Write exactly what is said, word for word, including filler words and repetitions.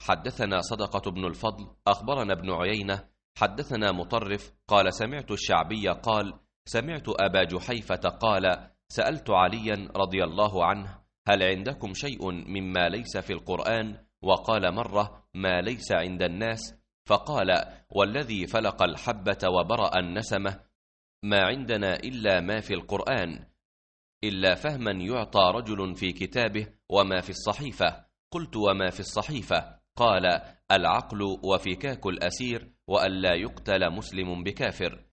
حدثنا صدقة بن الفضل أخبرنا ابن عيينة حدثنا مطرف قال سمعت الشعبي قال سمعت أبا جحيفة قال سألت عليا رضي الله عنه هل عندكم شيء مما ليس في القرآن؟ وقال مرة ما ليس عند الناس، فقال والذي فلق الحبة وبرأ النسمة ما عندنا إلا ما في القرآن إلا فهما يعطى رجل في كتابه وما في الصحيفة. قلت وما في الصحيفة؟ قال العقل وفكاك الأسير وأن لا يقتل مسلم بكافر.